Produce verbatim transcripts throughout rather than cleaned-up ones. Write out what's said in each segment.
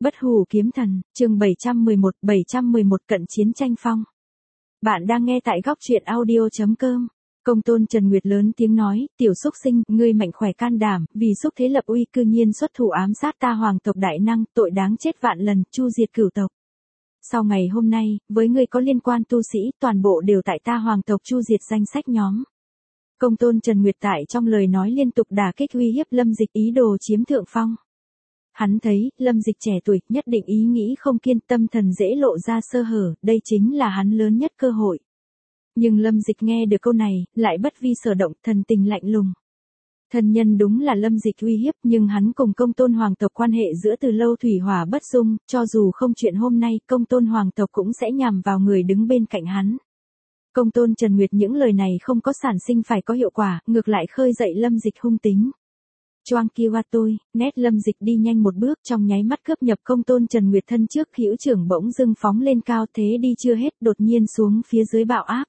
Bất hủ kiếm thần, chương bảy trăm mười một, bảy trăm mười một cận chiến tranh phong. Bạn đang nghe tại góc truyện audio chấm com. Công tôn Trần Nguyệt lớn tiếng nói, tiểu xúc sinh, ngươi mạnh khỏe can đảm, vì xúc thế lập uy cư nhiên xuất thủ ám sát ta hoàng tộc đại năng, tội đáng chết vạn lần, chu diệt cửu tộc. Sau ngày hôm nay, với ngươi có liên quan tu sĩ, toàn bộ đều tại ta hoàng tộc chu diệt danh sách nhóm. Công tôn Trần Nguyệt tại trong lời nói liên tục đả kích uy hiếp Lâm Dịch ý đồ chiếm thượng phong. Hắn thấy, Lâm Dịch trẻ tuổi, nhất định ý nghĩ không kiên, tâm thần dễ lộ ra sơ hở, đây chính là hắn lớn nhất cơ hội. Nhưng Lâm Dịch nghe được câu này, lại bất vi sở động, thần tình lạnh lùng. Thân nhân đúng là Lâm Dịch uy hiếp, nhưng hắn cùng công tôn hoàng tộc quan hệ giữa từ lâu thủy hỏa bất dung, cho dù không chuyện hôm nay, công tôn hoàng tộc cũng sẽ nhằm vào người đứng bên cạnh hắn. Công tôn Trần Nguyệt những lời này không có sản sinh phải có hiệu quả, ngược lại khơi dậy Lâm Dịch hung tính. Choang kia qua tôi, nét Lâm Dịch đi nhanh một bước trong nháy mắt cướp nhập công tôn Trần Nguyệt thân trước, hữu trưởng bỗng dưng phóng lên cao, thế đi chưa hết, đột nhiên xuống phía dưới bạo áp.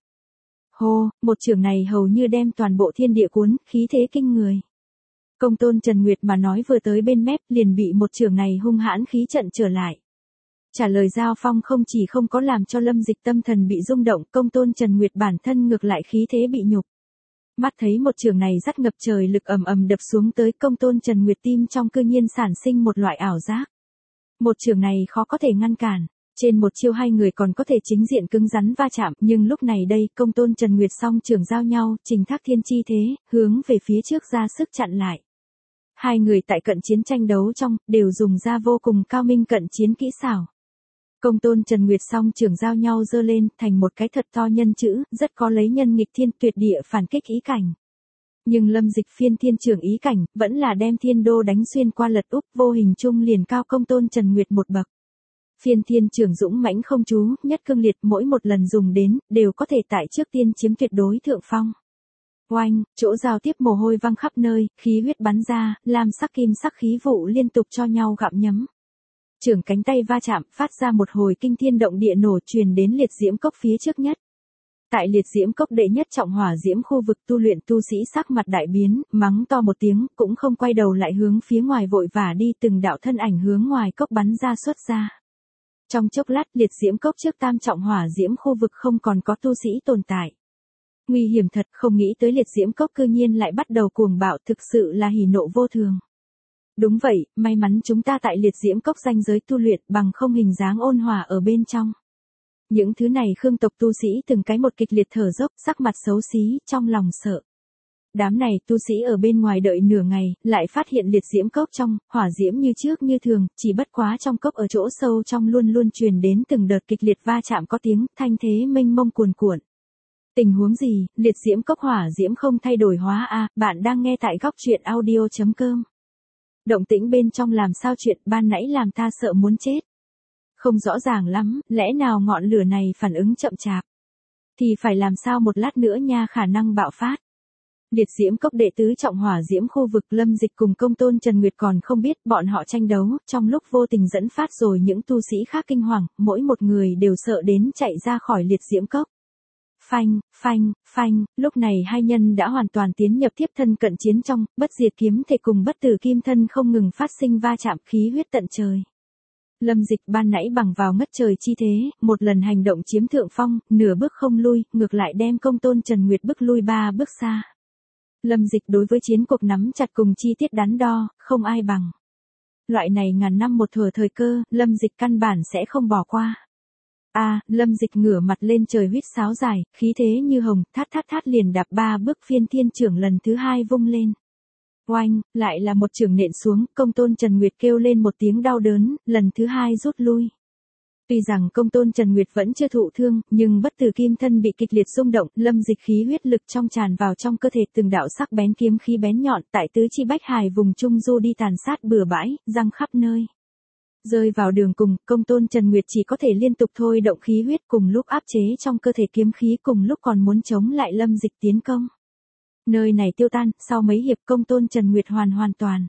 Hô, một trưởng này hầu như đem toàn bộ thiên địa cuốn, khí thế kinh người. Công tôn Trần Nguyệt mà nói vừa tới bên mép, liền bị một trưởng này hung hãn khí trận trở lại. Trả lời giao phong không chỉ không có làm cho Lâm Dịch tâm thần bị rung động, công tôn Trần Nguyệt bản thân ngược lại khí thế bị nhục. Mắt thấy một trường này dắt ngập trời lực ầm ầm đập xuống tới, công tôn Trần Nguyệt tim trong cư nhiên sản sinh một loại ảo giác. Một trường này khó có thể ngăn cản, trên một chiêu hai người còn có thể chính diện cứng rắn va chạm, nhưng lúc này đây, công tôn Trần Nguyệt song trường giao nhau, trình thác thiên chi thế, hướng về phía trước ra sức chặn lại. Hai người tại cận chiến tranh đấu trong, đều dùng ra vô cùng cao minh cận chiến kỹ xảo. Công tôn Trần Nguyệt song trường giao nhau dơ lên, thành một cái thật to nhân chữ, rất có lấy nhân nghịch thiên tuyệt địa phản kích ý cảnh. Nhưng Lâm Dịch phiên thiên trường ý cảnh, vẫn là đem thiên đô đánh xuyên qua lật úp, vô hình chung liền cao công tôn Trần Nguyệt một bậc. Phiên thiên trường dũng mãnh không chú, nhất cương liệt, mỗi một lần dùng đến, đều có thể tại trước tiên chiếm tuyệt đối thượng phong. Oanh, chỗ giao tiếp mồ hôi văng khắp nơi, khí huyết bắn ra, lam sắc kim sắc khí vụ liên tục cho nhau gặm nhấm. Trưởng cánh tay va chạm, phát ra một hồi kinh thiên động địa nổ, truyền đến liệt diễm cốc phía trước nhất. Tại liệt diễm cốc đệ nhất trọng hỏa diễm khu vực, tu luyện tu sĩ sắc mặt đại biến, mắng to một tiếng, cũng không quay đầu lại hướng phía ngoài vội vã đi, từng đạo thân ảnh hướng ngoài cốc bắn ra xuất ra. Trong chốc lát, liệt diễm cốc trước tam trọng hỏa diễm khu vực không còn có tu sĩ tồn tại. Nguy hiểm thật, không nghĩ tới liệt diễm cốc cư nhiên lại bắt đầu cuồng bạo, thực sự là hỉ nộ vô thường. Đúng vậy, may mắn chúng ta tại liệt diễm cốc ranh giới tu luyện, bằng không hình dáng ôn hòa ở bên trong. Những thứ này khương tộc tu sĩ từng cái một kịch liệt thở dốc, sắc mặt xấu xí, trong lòng sợ. Đám này tu sĩ ở bên ngoài đợi nửa ngày, lại phát hiện liệt diễm cốc trong, hỏa diễm như trước như thường, chỉ bất quá trong cốc ở chỗ sâu trong luôn luôn truyền đến từng đợt kịch liệt va chạm có tiếng, thanh thế mênh mông cuồn cuộn. Tình huống gì, liệt diễm cốc hỏa diễm không thay đổi hóa a, bạn đang nghe tại góc truyện audio chấm com. Động tĩnh bên trong làm sao chuyện, ban nãy làm ta sợ muốn chết. Không rõ ràng lắm, lẽ nào ngọn lửa này phản ứng chậm chạp. Thì phải làm sao một lát nữa nha, khả năng bạo phát. Liệt diễm cốc đệ tứ trọng hỏa diễm khu vực, Lâm Dịch cùng công tôn Trần Nguyệt còn không biết, bọn họ tranh đấu, trong lúc vô tình dẫn phát rồi những tu sĩ khác kinh hoàng, mỗi một người đều sợ đến chạy ra khỏi liệt diễm cốc. Phanh, phanh, phanh, lúc này hai nhân đã hoàn toàn tiến nhập tiếp thân cận chiến trong, bất diệt kiếm thể cùng bất tử kim thân không ngừng phát sinh va chạm, khí huyết tận trời. Lâm Dịch ban nãy bằng vào ngất trời chi thế, một lần hành động chiếm thượng phong, nửa bước không lui, ngược lại đem công tôn Trần Nguyệt bước lui ba bước xa. Lâm Dịch đối với chiến cuộc nắm chặt cùng chi tiết đắn đo, không ai bằng. Loại này ngàn năm một thuở thời cơ, Lâm Dịch căn bản sẽ không bỏ qua. A, à, Lâm Dịch ngửa mặt lên trời huýt sáo dài, khí thế như hồng, thát thát thát liền đạp ba bước phiên thiên trưởng lần thứ hai vung lên. Oanh, lại là một trường nện xuống, công tôn Trần Nguyệt kêu lên một tiếng đau đớn, lần thứ hai rút lui. Tuy rằng công tôn Trần Nguyệt vẫn chưa thụ thương, nhưng bất tử kim thân bị kịch liệt rung động, Lâm Dịch khí huyết lực trong tràn vào trong cơ thể, từng đạo sắc bén kiếm khí bén nhọn tại tứ chi bách hài vùng trung du đi tàn sát bừa bãi, răng khắp nơi. Rơi vào đường cùng, công tôn Trần Nguyệt chỉ có thể liên tục thôi động khí huyết, cùng lúc áp chế trong cơ thể kiếm khí, cùng lúc còn muốn chống lại Lâm Dịch tiến công. Nơi này tiêu tan, sau mấy hiệp công tôn Trần Nguyệt hoàn hoàn toàn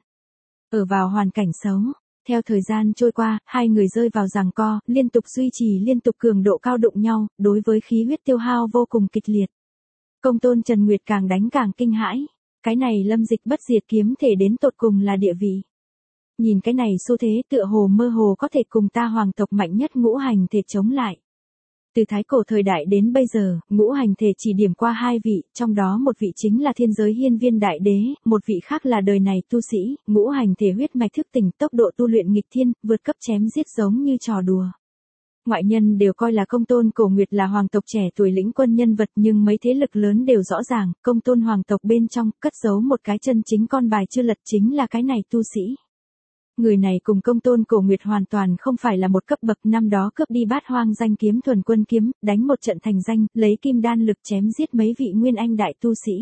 ở vào hoàn cảnh xấu. Theo thời gian trôi qua, hai người rơi vào giằng co, liên tục duy trì liên tục cường độ cao đụng nhau, đối với khí huyết tiêu hao vô cùng kịch liệt. Công tôn Trần Nguyệt càng đánh càng kinh hãi, cái này Lâm Dịch bất diệt kiếm thể đến tột cùng là địa vị Nhìn cái này xu thế tựa hồ mơ hồ có thể cùng ta hoàng tộc mạnh nhất ngũ hành thể chống lại. Từ thái cổ thời đại đến bây giờ, ngũ hành thể chỉ điểm qua hai vị, trong đó một vị chính là thiên giới hiên viên đại đế, một vị khác là đời này tu sĩ, ngũ hành thể huyết mạch thức tỉnh, tốc độ tu luyện nghịch thiên, vượt cấp chém giết giống như trò đùa. Ngoại nhân đều coi là Công Tôn Cổ Nguyệt là hoàng tộc trẻ tuổi lĩnh quân nhân vật, nhưng mấy thế lực lớn đều rõ ràng, Công Tôn hoàng tộc bên trong cất giấu một cái chân chính con bài chưa lật, chính là cái này tu sĩ. Người này cùng Công Tôn Cổ Nguyệt hoàn toàn không phải là một cấp bậc, năm đó cướp đi Bát Hoang danh kiếm thuần quân kiếm, đánh một trận thành danh, lấy kim đan lực chém giết mấy vị nguyên anh đại tu sĩ.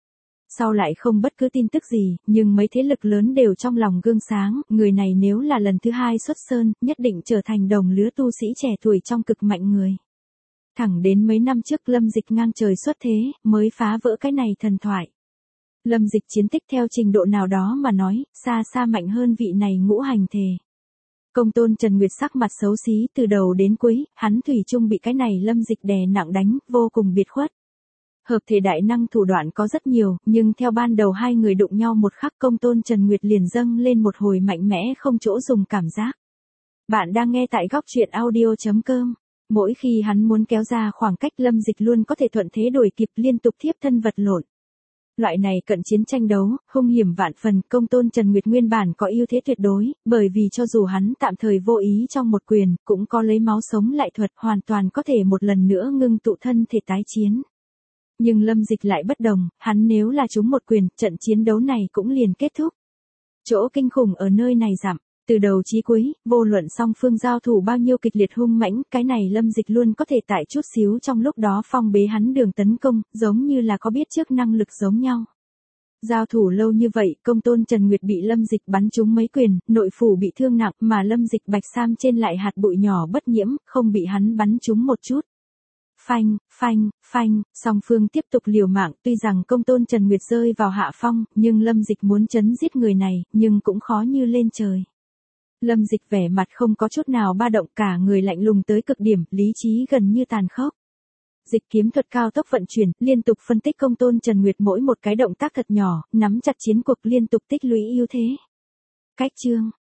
Sau lại không bất cứ tin tức gì, nhưng mấy thế lực lớn đều trong lòng gương sáng, người này nếu là lần thứ hai xuất sơn, nhất định trở thành đồng lứa tu sĩ trẻ tuổi trong cực mạnh người. Thẳng đến mấy năm trước Lâm Dịch ngang trời xuất thế, mới phá vỡ cái này thần thoại. Lâm Dịch chiến tích theo trình độ nào đó mà nói, xa xa mạnh hơn vị này ngũ hành thể. Công Tôn Trần Nguyệt sắc mặt xấu xí từ đầu đến cuối, hắn thủy chung bị cái này Lâm Dịch đè nặng đánh, vô cùng biệt khuất. Hợp thể đại năng thủ đoạn có rất nhiều, nhưng theo ban đầu hai người đụng nhau một khắc, Công Tôn Trần Nguyệt liền dâng lên một hồi mạnh mẽ không chỗ dùng cảm giác. Bạn đang nghe tại góc truyện audio chấm com. Mỗi khi hắn muốn kéo ra khoảng cách, Lâm Dịch luôn có thể thuận thế đuổi kịp, liên tục thiếp thân vật lộn. Loại này cận chiến tranh đấu, hung hiểm vạn phần, Công Tôn Trần Nguyệt nguyên bản có ưu thế tuyệt đối, bởi vì cho dù hắn tạm thời vô ý trong một quyền, cũng có lấy máu sống lại thuật, hoàn toàn có thể một lần nữa ngưng tụ thân thể tái chiến. Nhưng Lâm Dịch lại bất đồng, hắn nếu là trúng một quyền, trận chiến đấu này cũng liền kết thúc. Chỗ kinh khủng ở nơi này giảm, từ đầu chí cuối, vô luận song phương giao thủ bao nhiêu kịch liệt hung mãnh, cái này Lâm Dịch luôn có thể tại chút xíu trong lúc đó phong bế hắn đường tấn công, giống như là có biết trước năng lực giống nhau. Giao thủ lâu như vậy, Công Tôn Trần Nguyệt bị Lâm Dịch bắn trúng mấy quyền, nội phủ bị thương nặng, mà Lâm Dịch bạch sam trên lại hạt bụi nhỏ bất nhiễm, không bị hắn bắn trúng một chút. Phanh, phanh, phanh, song phương tiếp tục liều mạng, tuy rằng Công Tôn Trần Nguyệt rơi vào hạ phong, nhưng Lâm Dịch muốn chấn giết người này, nhưng cũng khó như lên trời. Lâm Dịch vẻ mặt không có chút nào ba động, cả người lạnh lùng tới cực điểm, lý trí gần như tàn khốc. Dịch kiếm thuật cao tốc vận chuyển, liên tục phân tích Công Tôn Trần Nguyệt mỗi một cái động tác thật nhỏ, nắm chặt chiến cuộc, liên tục tích lũy ưu thế. Cách chương